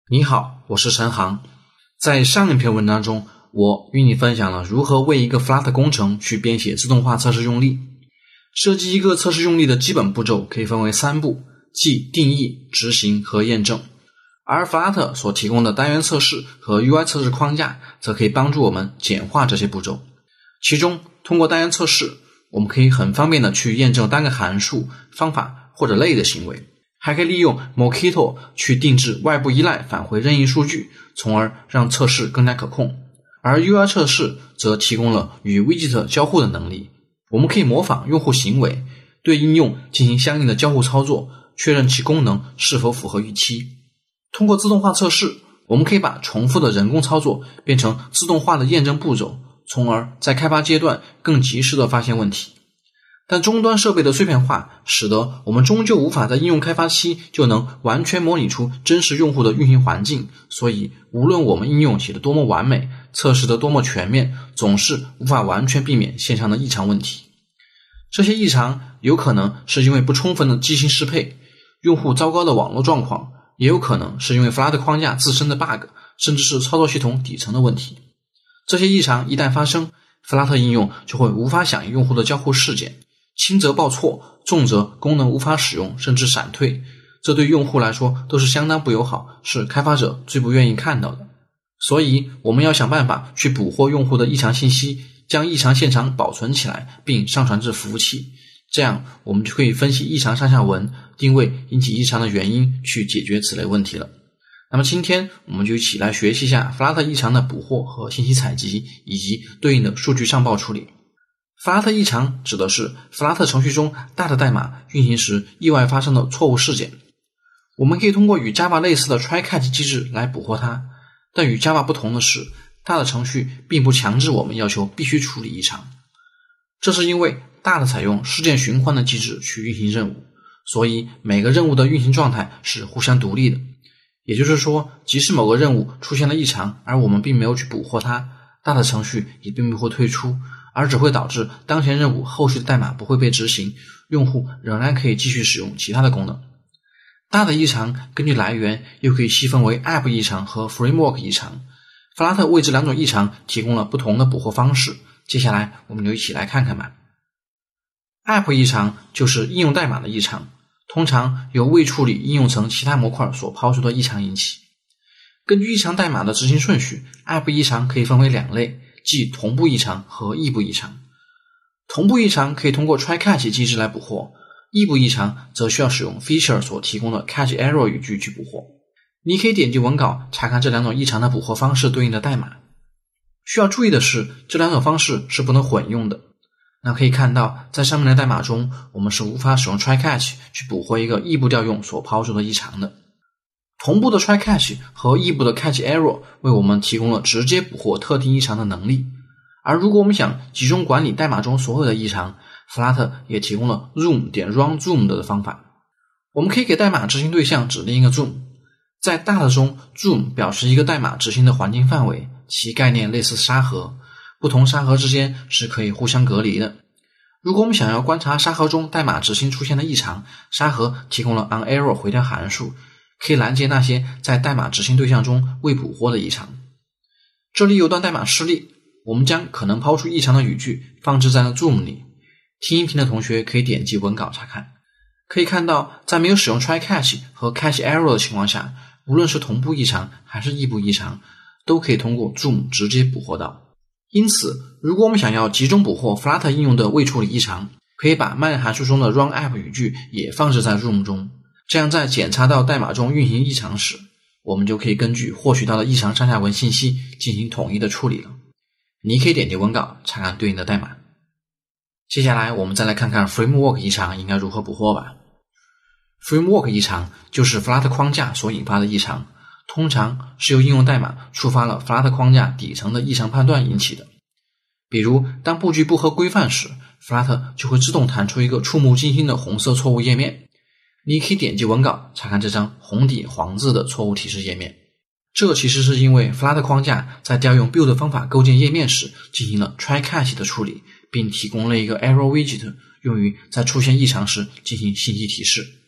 你好，我是陈航。在上一篇文章中，我与你分享了如何为一个 Flutter 工程去编写自动化测试用例。设计一个测试用例的基本步骤可以分为3步，即定义、执行和验证。而 Flutter 所提供的单元测试和 UI 测试框架则可以帮助我们简化这些步骤。其中，通过单元测试，我们可以很方便的去验证单个函数、方法或者类的行为。还可以利用 Mockito 去定制外部依赖返回任意数据，从而让测试更加可控。而 UI 测试则提供了与 Widget 交互的能力，我们可以模仿用户行为，对应用进行相应的交互操作，确认其功能是否符合预期。通过自动化测试，我们可以把重复的人工操作变成自动化的验证步骤，从而在开发阶段更及时地发现问题。但终端设备的碎片化使得我们终究无法在应用开发期就能完全模拟出真实用户的运行环境，所以无论我们应用写得多么完美，测试得多么全面，总是无法完全避免线上的异常问题。这些异常有可能是因为不充分的机型适配，用户糟糕的网络状况，也有可能是因为 Flutter 框架自身的 bug， 甚至是操作系统底层的问题。这些异常一旦发生， Flutter 应用就会无法响应用户的交互事件，轻则报错，重则功能无法使用甚至闪退，这对用户来说都是相当不友好，是开发者最不愿意看到的。所以我们要想办法去捕获用户的异常信息，将异常现场保存起来并上传至服务器，这样我们就可以分析异常上下文，定位引起异常的原因，去解决此类问题了。那么今天我们就一起来学习一下 Flutter 异常的捕获和信息采集，以及对应的数据上报处理。Flutter 异常指的是 Flutter 程序中大的代码运行时意外发生的错误事件。我们可以通过与 Java 类似的 try catch 机制来捕获它，但与 Java 不同的是，大的程序并不强制我们要求必须处理异常。这是因为大的采用事件循环的机制去运行任务，所以每个任务的运行状态是互相独立的。也就是说，即使某个任务出现了异常，而我们并没有去捕获它，大的程序也并不会退出，而只会导致当前任务后续的代码不会被执行，用户仍然可以继续使用其他的功能。大的异常根据来源又可以细分为 App 异常和 Framework 异常。Flutter 为这两种异常提供了不同的捕获方式，接下来我们就一起来看看吧。App 异常就是应用代码的异常，通常由未处理应用层其他模块所抛出的异常引起。根据异常代码的执行顺序， App 异常可以分为2类，即同步异常和异步异常。同步异常可以通过 try catch 机制来捕获，异步异常则需要使用 feature 所提供的 catch error 语句去捕获。你可以点击文稿查看这两种异常的捕获方式对应的代码。需要注意的是，这两种方式是不能混用的。那可以看到，在上面的代码中，我们是无法使用 try catch 去捕获一个异步调用所抛出的异常的。同步的 try catch 和异步的 catch error 为我们提供了直接捕获特定异常的能力。而如果我们想集中管理代码中所有的异常， Flutter 也提供了 zoom.run zoom 的方法。我们可以给代码执行对象指定一个 zoom。在大的中， zoom 表示一个代码执行的环境范围，其概念类似沙盒，不同沙盒之间是可以互相隔离的。如果我们想要观察沙盒中代码执行出现的异常，沙盒提供了 onError 回调函数，可以拦截那些在代码执行对象中未捕获的异常。这里有段代码示例，我们将可能抛出异常的语句放置在了 zoom 里。听音频的同学可以点击文稿查看。可以看到，在没有使用 try catch 和 catch error 的情况下，无论是同步异常还是异步异常，都可以通过 zoom 直接捕获到。因此，如果我们想要集中捕获 Flutter 应用的未处理异常，可以把 main 函数中的 run app 语句也放置在 zoom 中，这样在检查到代码中运行异常时，我们就可以根据获取到的异常上下文信息进行统一的处理了。你可以点击文稿查看对应的代码。接下来我们再来看看 Framework 异常应该如何捕获吧。Framework 异常就是 Flutter 框架所引发的异常，通常是由应用代码触发了 Flutter 框架底层的异常判断引起的。比如，当布局不合规范时， Flutter 就会自动弹出一个触目惊心的红色错误页面。你可以点击文稿查看这张红底黄字的错误提示页面。这其实是因为 Flutter 框架在调用 build 方法构建页面时进行了 try catch 的处理，并提供了一个 error widget 用于在出现异常时进行信息提示。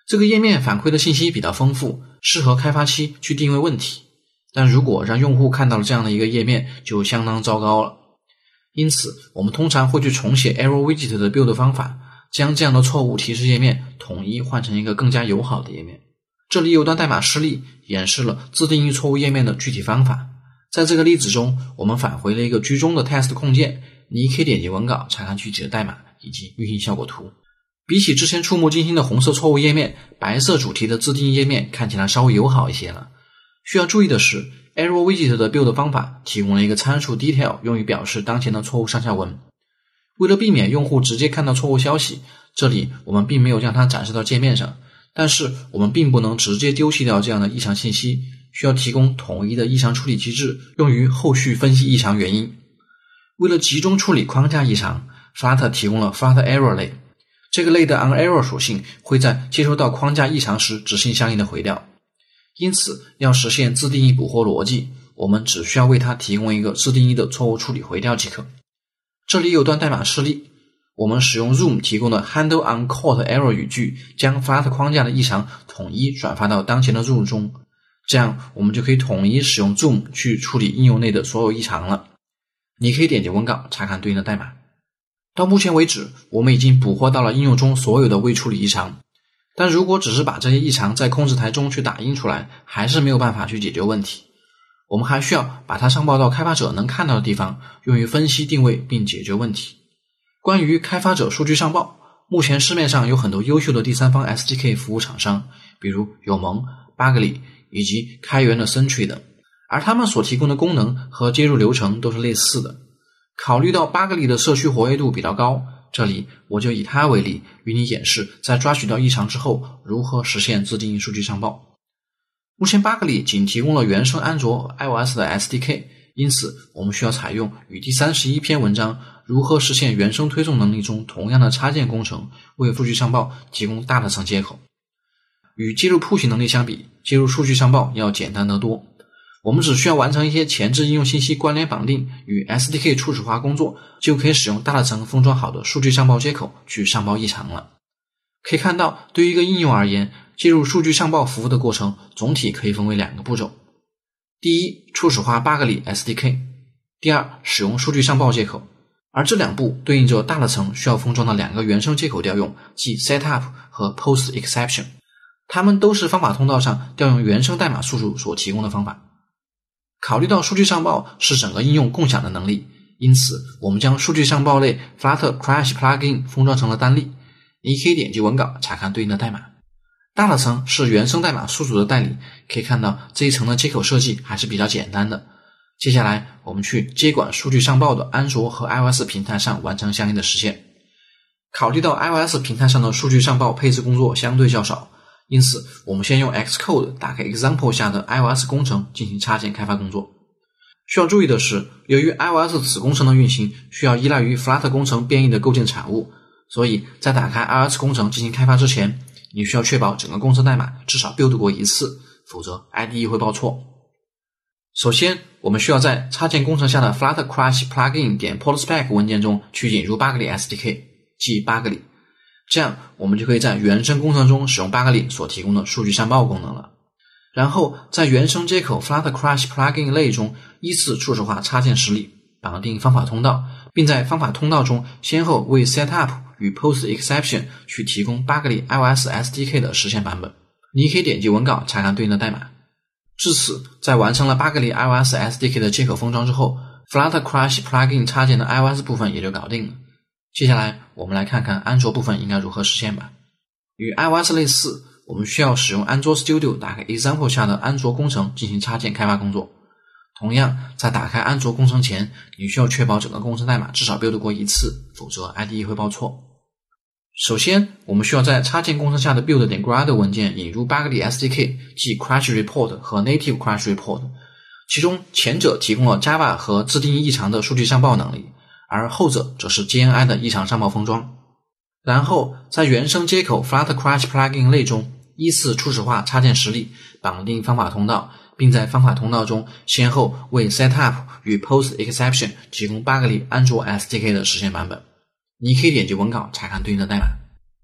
这个页面反馈的信息比较丰富，适合开发期去定位问题。但如果让用户看到了这样的一个页面，就相当糟糕了。因此，我们通常会去重写 Error Widget 的 build 方法，将这样的错误提示页面统一换成一个更加友好的页面。这里有段代码示例，演示了自定义错误页面的具体方法。在这个例子中，我们返回了一个居中的 test 控件，你可以点击文稿查看具体的代码以及运行效果图。比起之前触目惊心的红色错误页面，白色主题的自定义页面看起来稍微友好一些了。需要注意的是， Error Widget 的 build 方法提供了一个参数 detail 用于表示当前的错误上下文。为了避免用户直接看到错误消息，这里我们并没有将它展示到界面上，但是我们并不能直接丢弃掉这样的异常信息，需要提供统一的异常处理机制，用于后续分析异常原因。为了集中处理框架异常， Flutter 提供了 Flutter Error 类，这个类的 onError 属性会在接收到框架异常时执行相应的回调。因此，要实现自定义捕获逻辑，我们只需要为它提供一个自定义的错误处理回调即可。这里有段代码示例，我们使用 Zoom 提供的 Handle on Caught Error 语句，将 Flutter 框架的异常统一转发到当前的 Zoom 中，这样我们就可以统一使用 Zoom 去处理应用内的所有异常了。你可以点击文稿查看对应的代码。到目前为止，我们已经捕获到了应用中所有的未处理异常，但如果只是把这些异常在控制台中去打印出来，还是没有办法去解决问题。我们还需要把它上报到开发者能看到的地方，用于分析定位并解决问题。关于开发者数据上报，目前市面上有很多优秀的第三方 SDK 服务厂商，比如友盟、Bugly 以及开源的 Sentry 等，而他们所提供的功能和接入流程都是类似的。考虑到 Bugly 的社区活跃度比较高，这里我就以它为例，与你演示在抓取到异常之后如何实现自定义数据上报。目前 Bugly 仅提供了原生安卓 iOS 的 SDK， 因此我们需要采用与第31篇文章如何实现原生推送能力中同样的插件工程，为数据上报提供大的层接口。与接入 push 能力相比，接入数据上报要简单得多。我们只需要完成一些前置应用信息关联绑定与 SDK 初始化工作，就可以使用大层封装好的数据上报接口去上报异常了。可以看到，对于一个应用而言，接入数据上报服务的过程总体可以分为2个步骤。第一，初始化 Bugly SDK； 第二，使用数据上报接口。而这2步对应着大的层需要封装的2个原生接口调用，即 Setup 和 Post Exception。它们都是方法通道上调用原生代码速度所提供的方法。考虑到数据上报是整个应用共享的能力，因此我们将数据上报类 Flutter Crash Plugin 封装成了单例。你可以点击文稿查看对应的代码。大的层是原生代码宿主的代理，可以看到这一层的接口设计还是比较简单的。接下来我们去接管数据上报的安卓和 iOS 平台上完成相应的实现。考虑到 iOS 平台上的数据上报配置工作相对较少，因此我们先用 Xcode 打开 Example 下的 iOS 工程进行插件开发工作。需要注意的是，由于 iOS 此工程的运行需要依赖于 Flutter 工程编译的构建产物，所以在打开 iOS 工程进行开发之前，你需要确保整个工程代码至少 build 过一次，否则 IDE 会报错。首先，我们需要在插件工程下的 Flutter Crash Plugin.PodSpec 文件中去引入 Bugly SDK， 即 Bugly， 这样我们就可以在原生工程中使用 Bugly 所提供的数据上报功能了。然后在原生接口 Flutter Crash Plugin 类中依次初始化插件实例，绑定方法通道，并在方法通道中先后为 Setup 与 Post Exception 去提供 Bugly iOS SDK 的实现版本。你可以点击文稿查看对应的代码。至此，在完成了 Bugly iOS SDK 的接口封装之后， Flutter Crash Plugin 插件的 iOS 部分也就搞定了。接下来我们来看看安卓部分应该如何实现吧。与 iOS 类似，我们需要使用安卓 Studio 打开 Example 下的安卓工程进行插件开发工作。同样，在打开安卓工程前，你需要确保整个工程代码至少 build 过一次，否则 IDE 会报错。首先，我们需要在插件工程下的 build.grad 文件引入 Bugly SDK， 即 Crash Report 和 Native Crash Report， 其中前者提供了 Java 和自定义异常的数据上报能力，而后者则是 JNI 的异常上报封装。然后在原生接口 Flutter Crash Plugin 类中依次初始化插件实例，绑定方法通道，并在方法通道中先后为 Setup 与 Post Exception 提供 Bugly 安卓 SDK 的实现版本。你可以点击文稿查看对应的代码。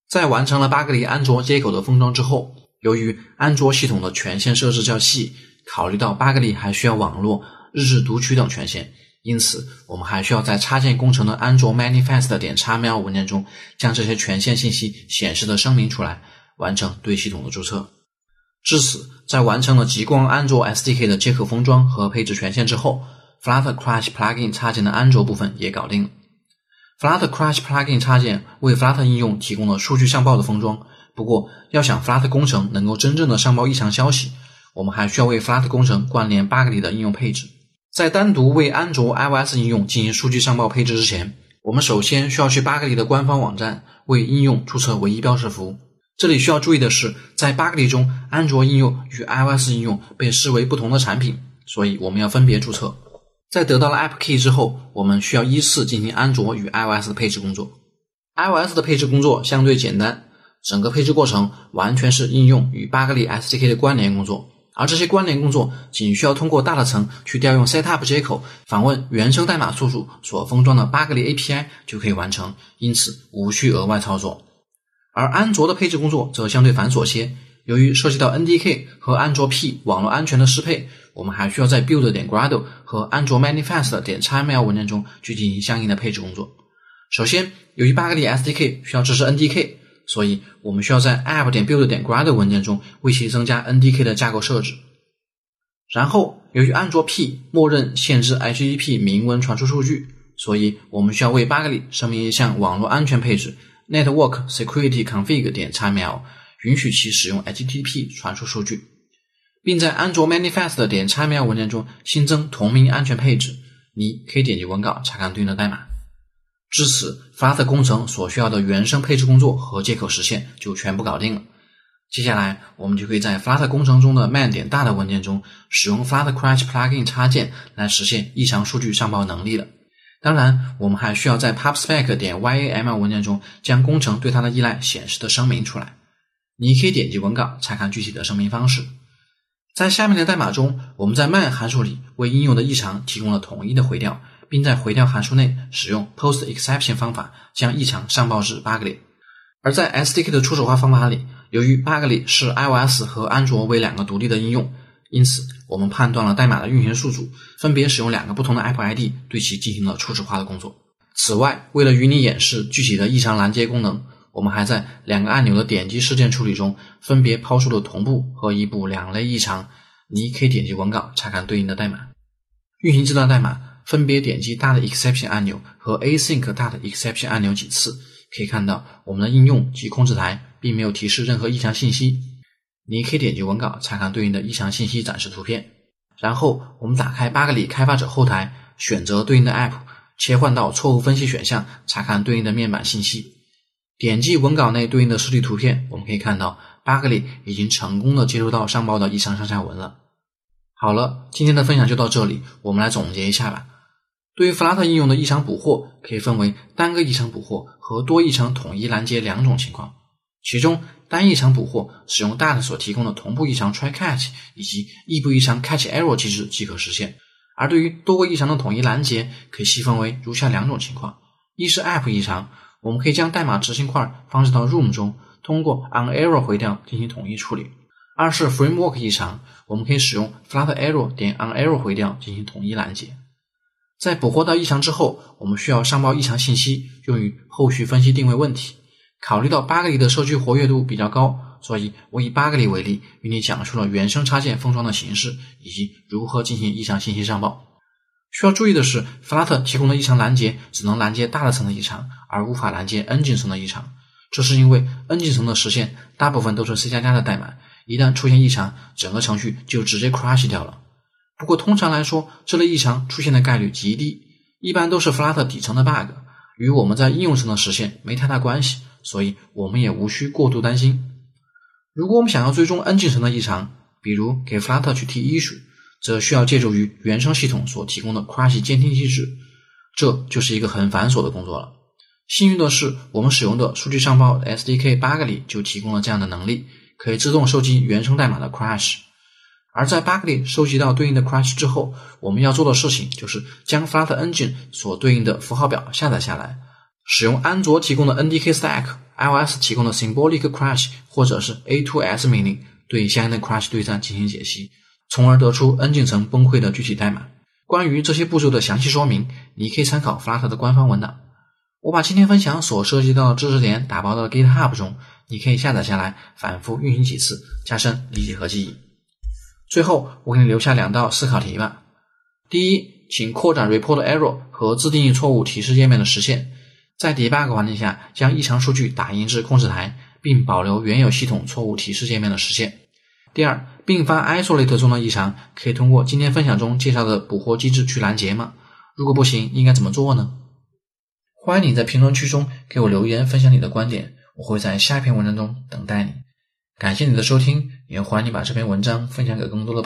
在完成了巴格里安卓接口的封装之后，由于安卓系统的权限设置较细，考虑到巴格里还需要网络、日志读取等权限，因此我们还需要在插件工程的安卓 manifest.xml 文件中将这些权限信息显示的声明出来，完成对系统的注册。至此，在完成了极光安卓 SDK 的接口封装和配置权限之后， Flutter Crash Plugin 插件的安卓部分也搞定了。Flutter Crash Plugin 插件为 Flutter 应用提供了数据上报的封装，不过要想 Flutter 工程能够真正的上报异常消息，我们还需要为 Flutter 工程关联巴格里的应用配置。在单独为安卓 iOS 应用进行数据上报配置之前，我们首先需要去巴格里的官方网站为应用注册唯一标识符。这里需要注意的是，在巴格里中，安卓应用与 iOS 应用被视为不同的产品，所以我们要分别注册。在得到了 App Key 之后，我们需要依次进行安卓与 iOS 的配置工作。iOS 的配置工作相对简单，整个配置过程完全是应用与巴格里 SDK 的关联工作，而这些关联工作仅需要通过大的层去调用 Setup 接口访问原生代码宿主所封装的巴格里 API 就可以完成，因此无需额外操作。而安卓的配置工作则相对繁琐些，由于涉及到 NDK 和安卓 P 网络安全的适配，我们还需要在 build.gradle 和安卓 manifest.xml 文件中去进行相应的配置工作。首先，由于巴格里 SDK 需要支持 NDK， 所以我们需要在 app.build.gradle 文件中为其增加 NDK 的架构设置。然后，由于安卓 P 默认限制 HTTP 明文传输数据，所以我们需要为巴格里声明一项网络安全配置 network security config.xml， 允许其使用 HTTP 传输数据，并在安卓 manifest.xml 文件中新增同名安全配置，你可以点击文稿查看对应的代码。至此 Flutter 工程所需要的原生配置工作和接口实现就全部搞定了。接下来我们就可以在 Flutter 工程中的 man.data 的文件中使用 Flutter Crash Plugin 插件来实现异常数据上报能力了。当然，我们还需要在 pubspec.yaml 文件中将工程对它的依赖显示的声明出来。你可以点击文稿查看具体的声明方式。在下面的代码中，我们在 man 函数里为应用的异常提供了统一的回调，并在回调函数内使用 post_exception 方法将异常上报至巴格里。而在 SDK 的初始化方法里，由于巴格里是 iOS 和安卓为两个独立的应用，因此我们判断了代码的运行宿主分别使用两个不同的 App ID 对其进行了初始化的工作。此外，为了与你演示具体的异常拦截功能，我们还在两个按钮的点击事件处理中分别抛出了同步和异步两类异常，你可以点击文稿查看对应的代码。运行这段代码，分别点击 .exception 按钮和 async .exception 按钮几次，可以看到我们的应用及控制台并没有提示任何异常信息。你可以点击文稿查看对应的异常信息展示图片。然后我们打开巴格里开发者后台，选择对应的 App， 切换到错误分析选项查看对应的面板信息。点击文稿内对应的实体图片，我们可以看到巴格里已经成功的接收到上报的异常上下文了。好了，今天的分享就到这里，我们来总结一下吧。对于 Flutter 应用的异常捕获可以分为单个异常捕获和多异常统一拦截两种情况。其中单异常捕获使用 Dart 所提供的同步异常 try catch 以及异步异常 catch error 机制即可实现。而对于多个异常的统一拦截可以细分为如下两种情况。一是 App 异常，我们可以将代码执行块放置到 room 中，通过 onError 回调进行统一处理。二是 framework 异常，我们可以使用 flutter error.onError 回调进行统一拦截。在捕获到异常之后，我们需要上报异常信息，用于后续分析定位问题。考虑到巴格里的社区活跃度比较高，所以我以巴格里为例，与你讲述了原生插件封装的形式，以及如何进行异常信息上报。需要注意的是 Flutter 提供的异常拦截只能拦截大的层的异常，而无法拦截 Engine 层的异常。这是因为 Engine 层的实现大部分都是 C++ 的代码，一旦出现异常，整个程序就直接 crash 掉了。不过通常来说，这类异常出现的概率极低，一般都是 Flutter 底层的 bug， 与我们在应用层的实现没太大关系，所以我们也无需过度担心。如果我们想要追踪 Engine 层的异常，比如给 Flutter 去提 issue， 则需要借助于原生系统所提供的 crash 监听机制，这就是一个很繁琐的工作了。幸运的是，我们使用的数据上报 SDK 巴格里就提供了这样的能力，可以自动收集原生代码的 crash。而在巴格里收集到对应的 crash 之后，我们要做的事情就是将 Flutter Engine 所对应的符号表下载下来， 使用安卓提供的 NDK Stack、iOS 提供的 Symbolic Crash 或者是 A2S 命令对相应的 Crash 对象进行解析，从而得出 N 进程崩溃的具体代码。关于这些步骤的详细说明，你可以参考 Flutter 的官方文档。我把今天分享所涉及到的知识点打包到 GitHub 中，你可以下载下来反复运行几次，加深理解和记忆。最后我给你留下2道思考题吧。第一，请扩展 report error 和自定义错误提示页面的实现，在 debug 环境下将异常数据打印至控制台，并保留原有系统错误提示界面的实现。第二，并发 isolate 中的异常可以通过今天分享中介绍的捕获机制去拦截吗？如果不行，应该怎么做呢？欢迎你在评论区中给我留言分享你的观点，我会在下一篇文章中等待你。感谢你的收听，也欢迎你把这篇文章分享给更多的朋友。